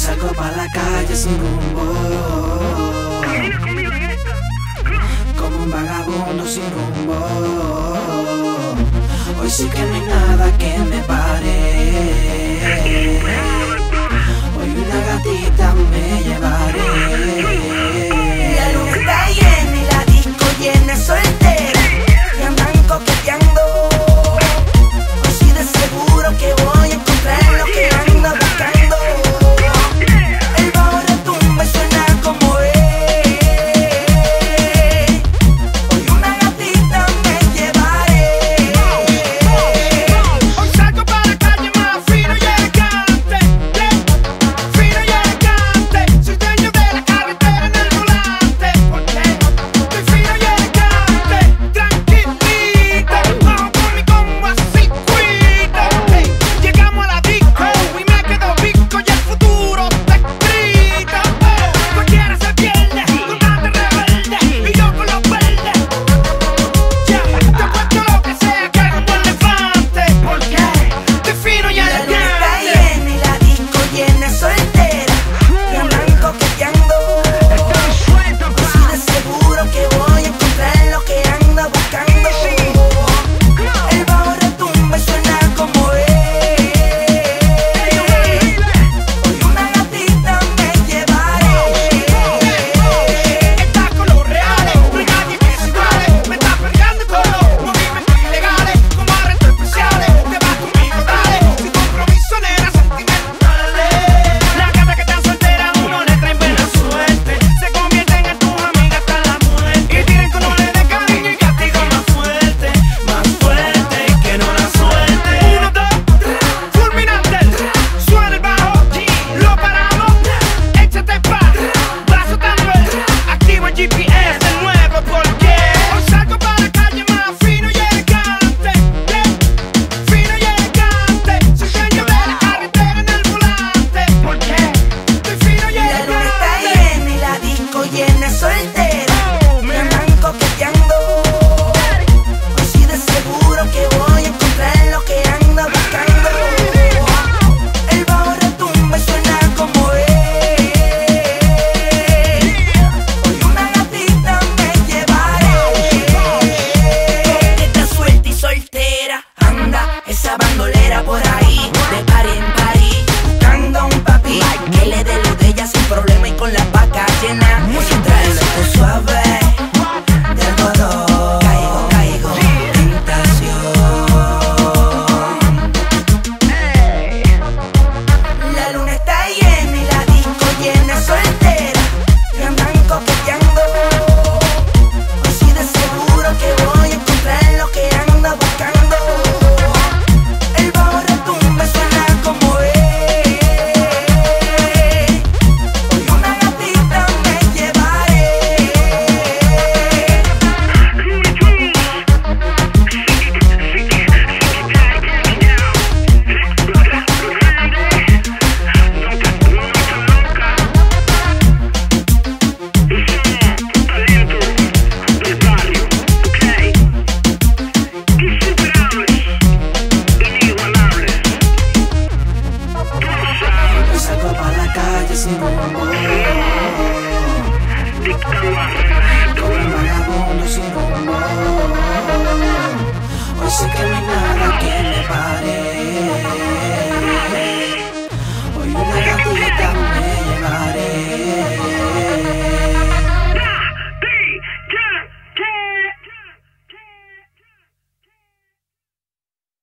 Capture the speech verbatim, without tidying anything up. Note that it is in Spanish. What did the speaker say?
salgo pa' la calle sin rumbo, Camina conmigo en esta. como un vagabundo sin rumbo. Hoy sí que no hay nada que me pare. Hoy una gatita me llevaré. La luna está llena y la disco llena, soltera, y andan coqueteando. Hoy sí de seguro que voy a encontrar lo que ando buscando. El bajo retumba y suena como es. Hoy una gatita me llevaré. Hoy salgo para la calle más fino y elegante, yeah, fino y elegante. Soy dueño de la carretera en el volante, porque estoy fino y elegante. Tranquilita, vamos por mi combo así, cuida. Hey, llegamos a la disco y me quedo pico y el futuro está escrito. Oh, cualquiera se pierde, con tanta rebelde y yo con los verdes. Ya, te apuesto lo que sea que haga un buen levante, porque estoy fino y La luna está elegante. llena y la disco llena, soltera, y andan coqueteando. Hoy sí de seguro que voy a encontrar lo que ando buscando. El bajo retumba y suena como es. Hoy una gatita me llevaré. Estás con los reales, no hay nadie que se iguale. Me estás pegando con los movimientos ilegales, como arrestos especiales. Te vas conmigo, dale, sin compromiso, nena, sentimentales. Las gatas que están solteras, uno le traen buena suerte. Se convierten en tus amigas hasta la muerte. Y tienen con no le den cariño y castigo más fuerte, más fuerte que no la suelte. Uno, dos, fulminante, suena el bajo, lo paramos, échate pa', va soltando el, activo el G P S de nuevo porque hoy salgo para la calle más fino y elegante, yeah, fino y elegante. Soy dueño de la carretera en el volante, porque estoy fino y La luna está elegante. llena y la disco llena, soltera, Oh, y man. andan coqueteando. Hoy sí de seguro que voy a encontrar lo que ando buscando. El bajo retumba y suena como es. Hoy una gatita me llevaré. Está suelta y soltera, anda esa bandolera por ahí, de party en party, buscando a un papi que le dé lo de ella sin problema y con la vaca llena. Y trae lo suave de algodón. Caigo, caigo, tentación. La luna está llena y la disco llena, soltera, y andan coqueteando. Hoy sí de seguro que voy a encontrar lo que ando buscando. El bajo retumba y suena como es. Hoy una gatita me llevaré. Hoy salgo pa' la calle sin rumbo, Dictando